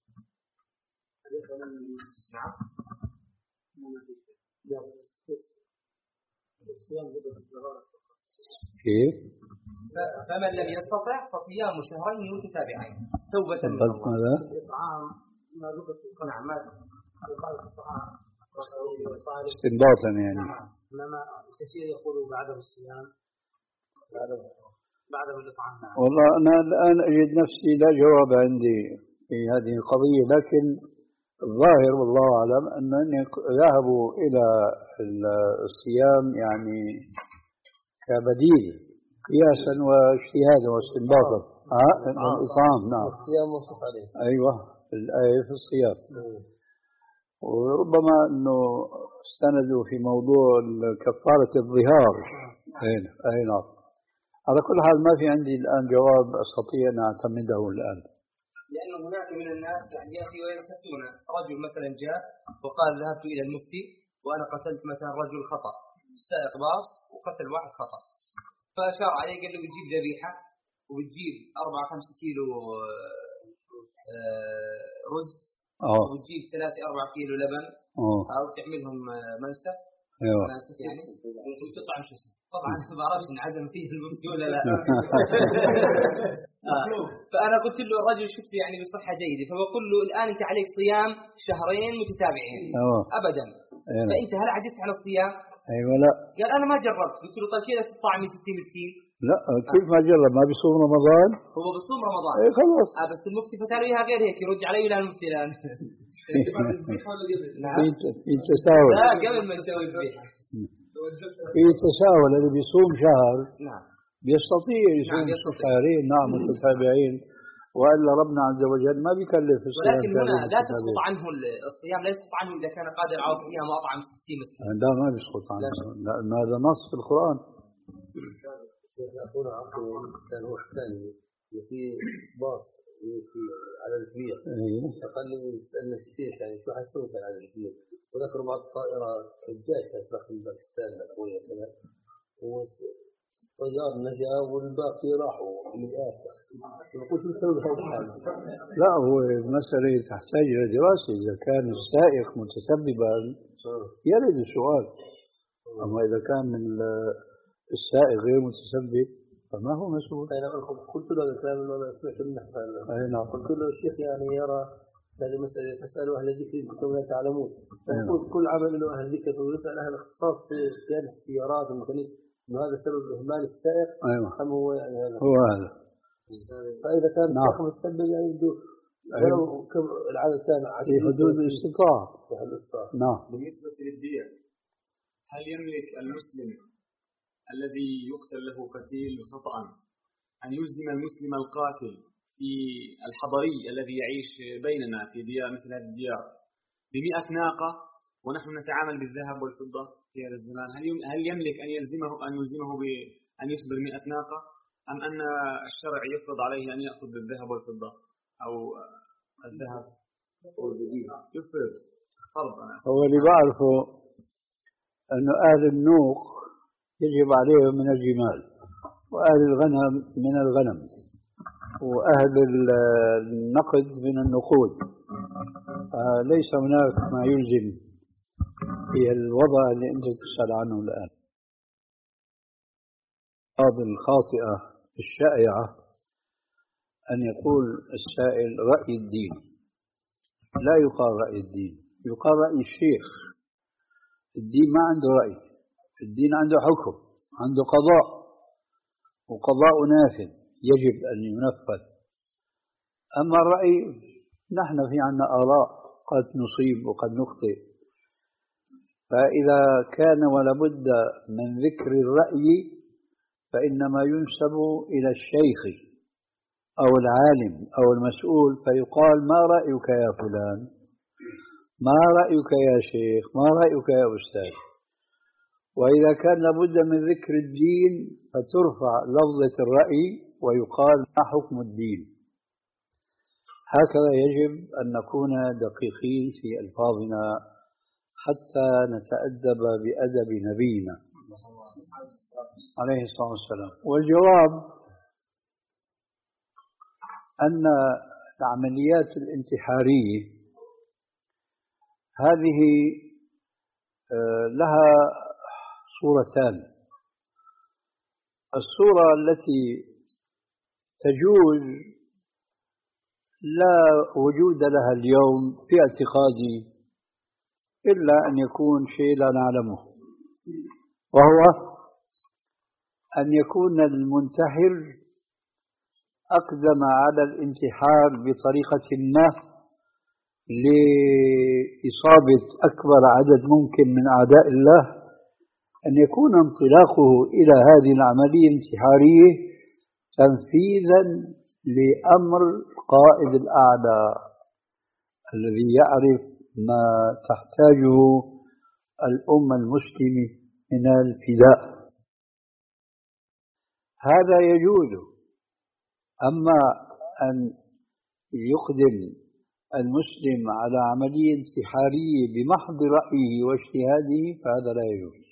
نعم. كيف؟ فمن لم يستطع فصيام شهرين متتابعين توبة من الله. ماذا؟ الإطعام ما ذكر في القناع ما قال الفقهاء استنباطا يعني. لما كثير يقولوا بعده الصيام بعده الإطعام. والله أنا الآن أجد نفسي لا جواب عندي في هذه القضية، لكن الظاهر والله أعلم أنهم ذهبوا إلى الصيام يعني كبديل قياسا واجتهادا واستنباطا. ها الإطعام. نعم. الصيام موصوف عليه. أيوة الآية في الصيام. وربما أنه استندوا في موضوع كفارة الظهار. أي نعم. على كل حال ما في عندي الآن جواب أستطيع أن أعتمده الآن. لأنه هناك من الناس يعني يأتي ويستفتون، رجل مثلا جاء وقال ذهبت إلى المفتي وأنا قتلت مثلا رجل خطأ، السائق باص وقتل واحد خطأ، فأشار عليه قال له بتجيب ذبيحة وبتجيب أربعة خمسة كيلو رز أوه. وتجيب ثلاثة أربعة كيلو لبن. أوه. أو تعملهم منسف. أيوة. منسف يعني وتطعم شو اسمه. طبعا ما بعرفش نعزم فيه المفتي ولا لا. آه. فأنا قلت له الرجل شفت يعني بصحة جيدة، فبقول له الآن أنت عليك صيام شهرين متتابعين. أوه. أبدا. أيوة. فأنت هل عجزت عن الصيام؟ أيوة لا. قال أنا ما جربت. قلت له طيب كذا تطعمي ستين مسكين؟ لا كيف ما جرب؟ ما بيصوم رمضان؟ هو بيصوم رمضان. اي خلاص. آه بس المفتي فتاله اياها غير هيك، يرد علي ولا المفتي الان؟ في تساهل. لا قبل ما يسوي الذبيحه. في تساهل، اللي بيصوم شهر نعم بيستطيع يصوم شهرين نعم متتابعين، والا ربنا عز وجل ما بيكلف الصيام. ولكن هنا لا تسقط عنه الصيام، لا يسقط عنه اذا كان قادر على الصيام واطعم ستين مسكين. لا ما بيسقط عنه، هذا نص في القران. أخونا عقل كان هو الثاني وفي باص في على الكبير. فقال لي سألنا ستين يعني شو حسوي كان على الكبير، وذكروا بعض الطائرة الجيش أسرق من باكستان أخويا كذا، والطيار نجا والباقي راحوا مئات. يقول شو نسوي بهذا الحال؟ لا هو المسألة تحتاج إلى دراسة. إذا كان السائق متسببا يرد السؤال، أما إذا كان من السائق غير متسبب فما هو مسؤول. أنا قلت له هذا الكلام أنا سمعت منه. أي نعم. قلت له الشيخ يعني يرى هذه مسألة فاسألوا أهل الذكر إن كنتم لا تعلمون. فيقول كل عمل له أهل الذكر، ويسأل أهل الاختصاص في قيادة السيارات والمكانيك إنه هذا سبب إهمال السائق. أيوة. أم هو يعني هذا؟ هو هذا. فإذا كان نعم. الشيخ متسبب يعني يبدو ولو كم العدد كان في حدود الاستطاعة. في حدود الاستطاعة. نعم. بالنسبة للدية، هل يملك المسلم الذي يقتل له قتيل خطأ أن يلزم المسلم القاتل في الحضري الذي يعيش بيننا في ديار مثل هذه الديار بمئة ناقة ونحن نتعامل بالذهب والفضة في هذا الزمان؟ هل هل يملك أن يلزمه أن يلزمه بأن يحضر مئة ناقة، أم أن الشرع يفرض عليه أن يأخذ الذهب والفضة أو الذهب والجديد يفرض فرض؟ هو اللي بعرفه أنه أهل النوق يجب عليهم من الجمال، وأهل الغنم من الغنم، وأهل النقد من النقود. ليس هناك ما يلزم في الوضع اللي أنت تسأل عنه الآن. هذه الخاطئة الشائعة أن يقول السائل رأي الدين. لا يقال رأي الدين، يقال رأي الشيخ. الدين ما عنده رأي، الدين عنده حكم، عنده قضاء، وقضاء نافذ يجب أن ينفذ. أما الرأي نحن في عنا آراء قد نصيب وقد نخطئ، فإذا كان ولابد من ذكر الرأي فإنما ينسب إلى الشيخ أو العالم أو المسؤول، فيقال ما رأيك يا فلان، ما رأيك يا شيخ، ما رأيك يا أستاذ. وإذا كان لابد من ذكر الدين فترفع لفظة الرأي ويقال ما حكم الدين. هكذا يجب أن نكون دقيقين في ألفاظنا حتى نتأدب بأدب نبينا عليه الصلاة والسلام. والجواب أن العمليات الانتحارية هذه لها صورتان. الصورة التي تجوز لا وجود لها اليوم في اعتقادي إلا أن يكون شيء لا نعلمه، وهو أن يكون المنتحر أقدم على الانتحار بطريقة ما لإصابة أكبر عدد ممكن من أعداء الله، أن يكون انطلاقه إلى هذه العملية الانتحارية تنفيذا لأمر قائد الأعلى الذي يعرف ما تحتاجه الأمة المسلمة من الفداء. هذا يجوز. أما أن يقدم المسلم على عملية انتحارية بمحض رأيه واجتهاده فهذا لا يجوز.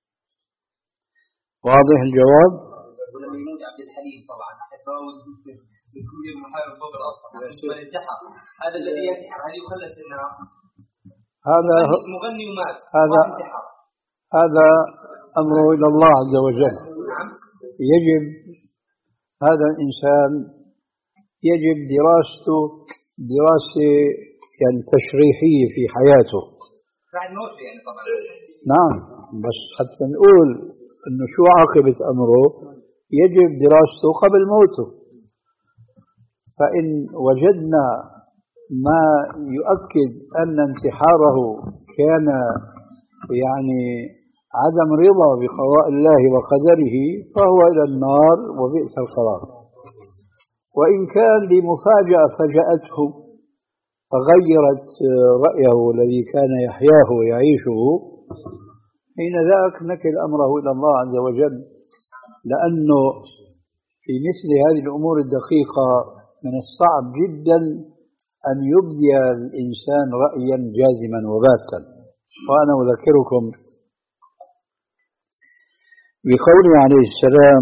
واضح الجواب؟ ولما يموت عبد الحليم طبعا أحبه بكل المحارب فوق الأصل من انتحر، هذا الذي ينتحر هل يخلد النار؟ هذا مغني ومات هذا هذا أمره إلى الله عز وجل. يجب هذا الإنسان يجب دراسته دراسة يعني تشريحية في حياته بعد موته يعني طبعا. نعم، بس حتى نقول إنه شو عاقبة أمره يجب دراسته قبل موته. فإن وجدنا ما يؤكد أن انتحاره كان يعني عدم رضا بقضاء الله وقدره فهو إلى النار وبئس القرار. وإن كان لمفاجأة فجأته فغيرت رأيه الذي كان يحياه ويعيشه، حين ذاك نكل أمره إلى الله عز وجل، لأنه في مثل هذه الأمور الدقيقة من الصعب جدا أن يبدي الإنسان رأيا جازما وباتا. وأنا أذكركم بقوله عليه السلام: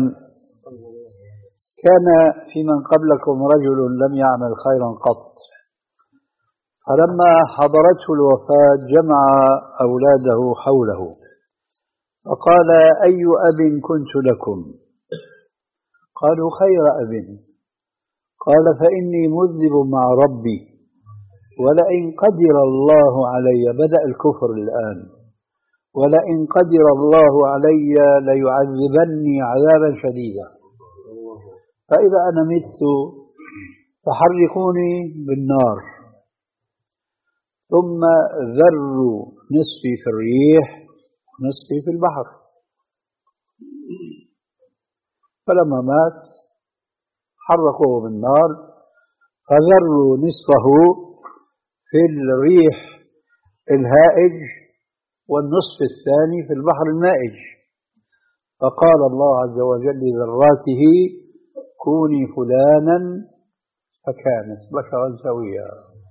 كان في من قبلكم رجل لم يعمل خيرا قط، فلما حضرته الوفاة جمع أولاده حوله فقال: أي أب كنت لكم؟ قالوا: خير أب. قال: فإني مذنب مع ربي، ولئن قدر الله علي، بدأ الكفر الآن، ولئن قدر الله علي ليعذبني عذابا شديدا، فإذا أنا مت فحرقوني بالنار ثم ذروا نصفي في الريح ونصفي في البحر. فلما مات حرقوه بالنار فذروا نصفه في الريح الهائج والنصف الثاني في البحر المائج. فقال الله عز وجل لذراته: كوني فلانا فكانت بشرا سويا.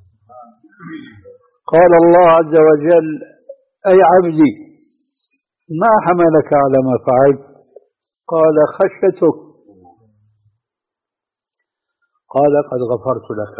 قال الله عز وجل: أي عبدي ما حملك على ما فعلت؟ قال: خشيتك. قال: قد غفرت لك.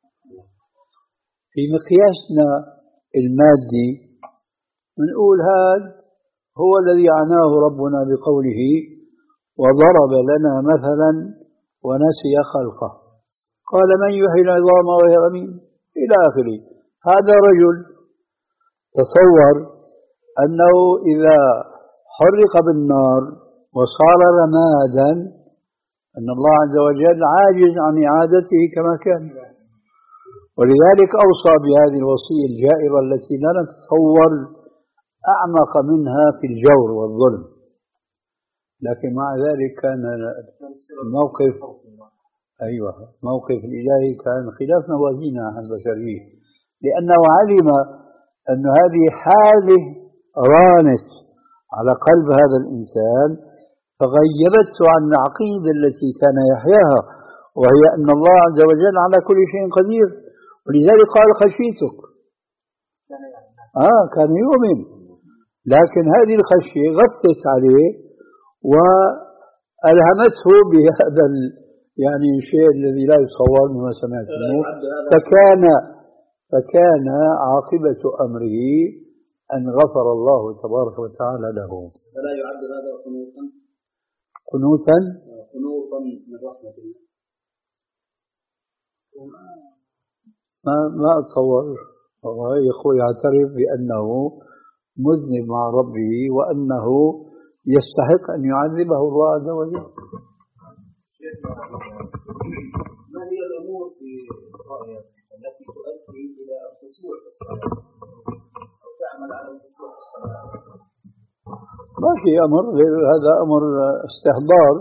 في مقياسنا المادي بنقول هذا هو الذي عناه ربنا بقوله: وضرب لنا مثلا ونسي خلقه، قال: من يحيي العظام وهي رميم، إلى آخره. هذا رجل تصور أنه إذا حرق بالنار وصار رمادا أن الله عز وجل عاجز عن إعادته كما كان، ولذلك أوصى بهذه الوصية الجائرة التي لا نتصور أعمق منها في الجور والظلم. لكن مع ذلك كان الموقف أيوة موقف الإلهي كان خلاف موازيننا البشرية، لأنه علم أن هذه حالة رانت على قلب هذا الإنسان فغيبته عن العقيدة التي كان يحياها، وهي أن الله عز وجل على كل شيء قدير. ولذلك قال: خشيتك. آه كان يؤمن، لكن هذه الخشية غطت عليه وألهمته بهذا يعني الشيء الذي لا يتصور مما سمعت منه، فكان فكان عاقبة أمره أن غفر الله تبارك وتعالى له. فلا يعد هذا قنوطا قنوطا قنوطا من رحمة الله. ما ما أتصور. هو يقول يعترف بأنه مذنب مع ربه وأنه يستحق أن يعذبه الله عز وجل. ما هي الأمور في رأيك التي تؤدي إلى خشوع الصلاة أو تعمل على الخشوع في الصلاة؟ ما في أمر غير هذا، أمر استحضار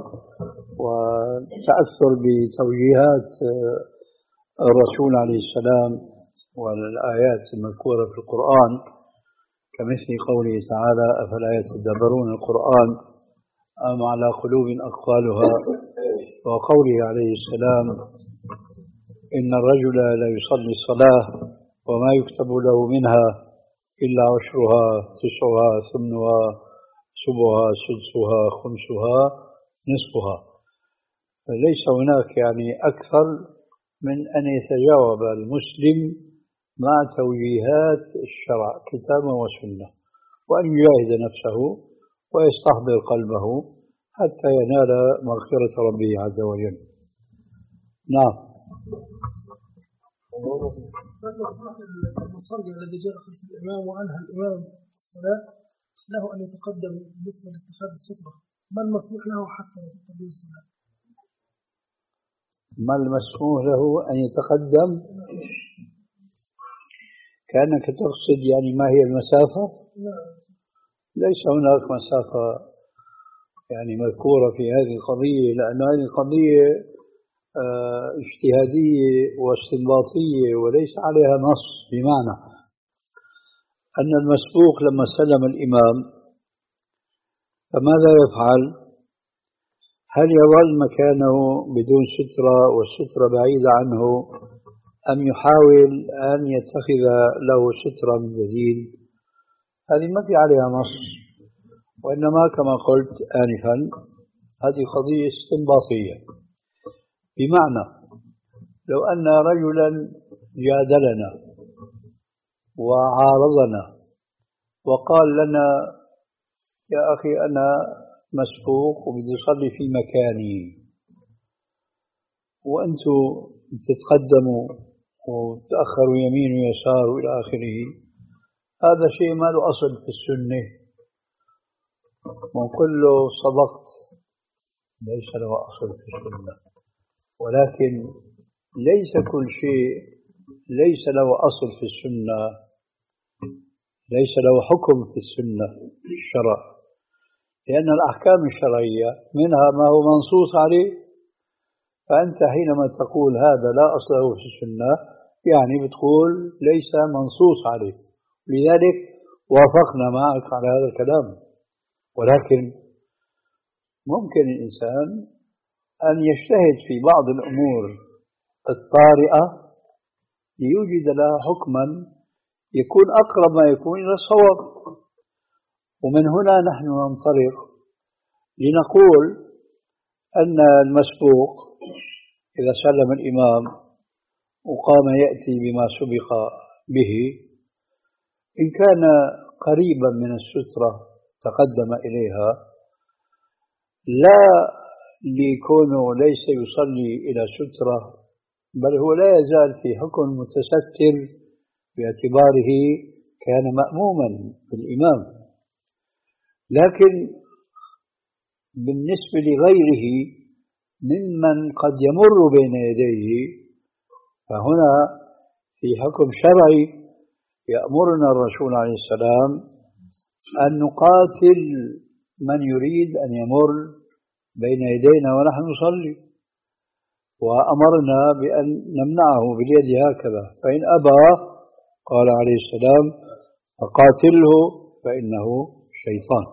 وتأثر بتوجيهات الرسول عليه السلام والآيات المذكورة في القرآن، كمثل قوله تعالى: أفلا يتدبرون القرآن أم على قلوب أقفالها، وقوله عليه السلام: إن الرجل لا يصلي الصلاة وما يكتب له منها إلا عشرها تسعها ثمنها سبعها سدسها خمسها نصفها. فليس هناك يعني أكثر من أن يتجاوب المسلم مع توجيهات الشرع كتابا وسنة، وأن يجاهد نفسه ويستحضر قلبه حتى ينال مغفرة ربه عز وجل. نعم. المصلي الذي جاء خلف الإمام وأنهى الإمام الصلاة له أن يتقدم بالنسبة لاتخاذ السترة، ما المسموح له حتى يتقدم الصلاة؟ ما المسموح له أن يتقدم؟ كأنك تقصد يعني ما هي المسافة؟ ليس هناك مسافة يعني مذكورة في هذه القضية، لأن هذه القضية اه اجتهادية واستنباطية وليس عليها نص، بمعنى أن المسبوق لما سلم الإمام فماذا يفعل؟ هل يظل مكانه بدون سترة والسترة بعيدة عنه، أم يحاول أن يتخذ له سترة من جديد؟ هذه ما في عليها نص، وإنما كما قلت آنفا هذه قضية استنباطية، بمعنى لو أن رجلا جادلنا وعارضنا وقال لنا: يا أخي أنا مسبوق وبدي أصلي في مكاني وأنتم تتقدموا وتأخروا يمين ويسار وإلى آخره، هذا شيء ما له أصل في السنة، ونقول له صدقت، ليس له أصل في السنة. ولكن ليس كل شيء ليس له أصل في السنة ليس له حكم في السنة في الشرع، لأن الأحكام الشرعية منها ما هو منصوص عليه، فأنت حينما تقول هذا لا أصل له في السنة يعني بتقول ليس منصوص عليه، لذلك وافقنا معك على هذا الكلام. ولكن ممكن الإنسان أن يجتهد في بعض الأمور الطارئة ليوجد لها حكما يكون أقرب ما يكون إلى الصواب. ومن هنا نحن ننطلق لنقول أن المسبوق إذا سلم الإمام وقام يأتي بما سبق به إن كان قريبا من السترة تقدم إليها، لا ليكونه ليس يصلي إلى سترة، بل هو لا يزال في حكم متستر باعتباره كان مأموما بالإمام. لكن بالنسبة لغيره ممن قد يمر بين يديه فهنا في حكم شرعي يأمرنا الرسول عليه السلام أن نقاتل من يريد أن يمر بين يدينا ونحن نصلي، وأمرنا بأن نمنعه باليد هكذا، فإن أبى قال عليه السلام فقاتله فإنه شيطان.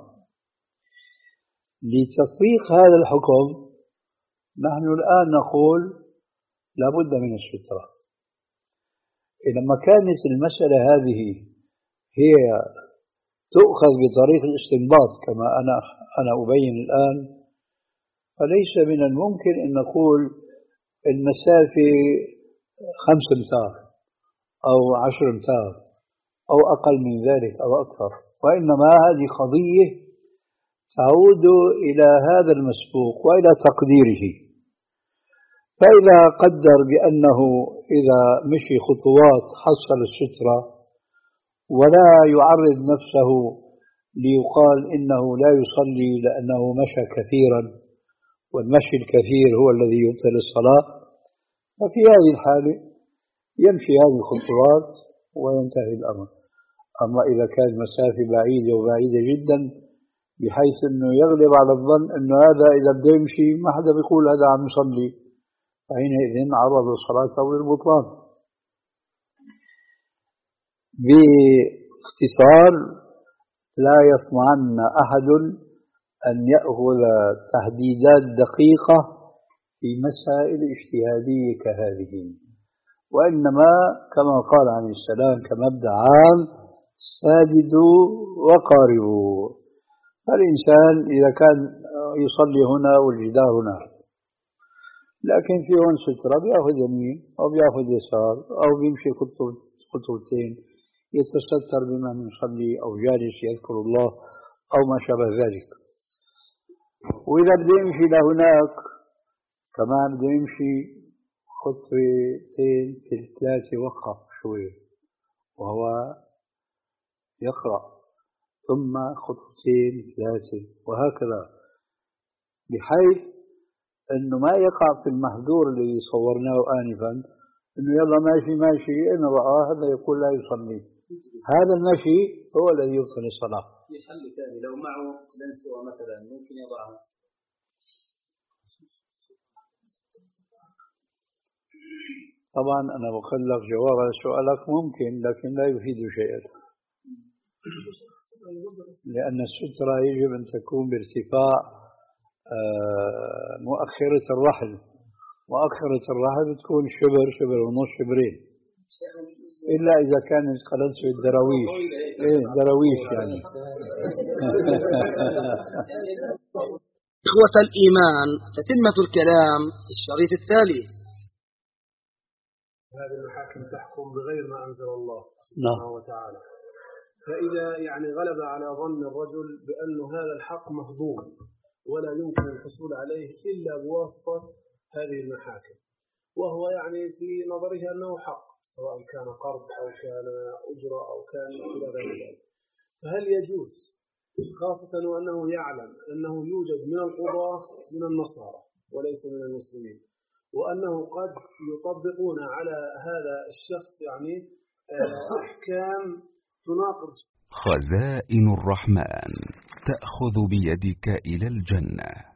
لتطبيق هذا الحكم نحن الآن نقول لا بد من السترة. لما كانت المسألة هذه هي تؤخذ بطريق الاستنباط كما أنا أنا أبين الآن، فليس من الممكن أن نقول المسافة خمس أمتار أو عشر أمتار أو أقل من ذلك أو أكثر، وإنما هذه قضية تعود إلى هذا المسبوق وإلى تقديره. فإذا قدر بأنه إذا مشي خطوات حصل السترة ولا يعرض نفسه ليقال إنه لا يصلي لأنه مشى كثيرا والمشي الكثير هو الذي يبطل الصلاة، ففي هذه الحالة يمشي هذه الخطوات وينتهي الأمر. أما إذا كانت مسافة بعيدة وبعيدة جدا بحيث أنه يغلب على الظن أنه هذا إذا بده يمشي ما حدا بيقول هذا عم يصلي، فحينئذ عرض الصلاة للبطلان. باختصار لا يطمعن أحد أن يأخذ تحديدات دقيقة في مسائل اجتهادية كهذه، وإنما كما قال عليه السلام كمبدأ عام ساددوا وقاربوا. الإنسان إذا كان يصلي هنا والجدار هنا لكن في هون سترة بيأخذ يمين أو بيأخذ يسار أو بيمشي خطوتين يتستر بما يصلي أو جالس يذكر الله أو ما شابه ذلك. وإذا بده يمشي لهناك كمان بده يمشي خطوتين ثلاثة وقف شوي وهو يقرأ ثم خطوتين ثلاثة وهكذا، بحيث أنه ما يقع في المحذور الذي صورناه آنفا أنه يلا ماشي ماشي إن رأى هذا يقول لا يصلي. هذا المشي هو الذي يبطل الصلاة. في حل ثاني لو معه لنسوة مثلا ممكن يضعها. طبعا أنا بقول لك جواب على سؤالك ممكن لكن لا يفيد شيئا، لأن السترة يجب أن تكون بارتفاع مؤخرة الرحل، مؤخرة الرحل تكون شبر شبر ونص شبرين، إلا إذا كانت قلنسوة الدراويش. إيه دراويش يعني. إخوة الإيمان، تتمة الكلام في الشريط التالي. هذه المحاكم تحكم بغير ما أنزل الله سبحانه وتعالى، فإذا يعني غلب على ظن الرجل بأن هذا الحق مهضوم ولا يمكن الحصول عليه إلا بواسطة هذه المحاكم، وهو يعني في نظره أنه حق سواء كان قرض أو كان أجرة أو كان إلى غير ذلك، فهل يجوز خاصة وأنه يعلم أنه يوجد من القضاة من النصارى وليس من المسلمين، وأنه قد يطبقون على هذا الشخص يعني أحكام تناقض. خزائن الرحمن تأخذ بيدك إلى الجنة.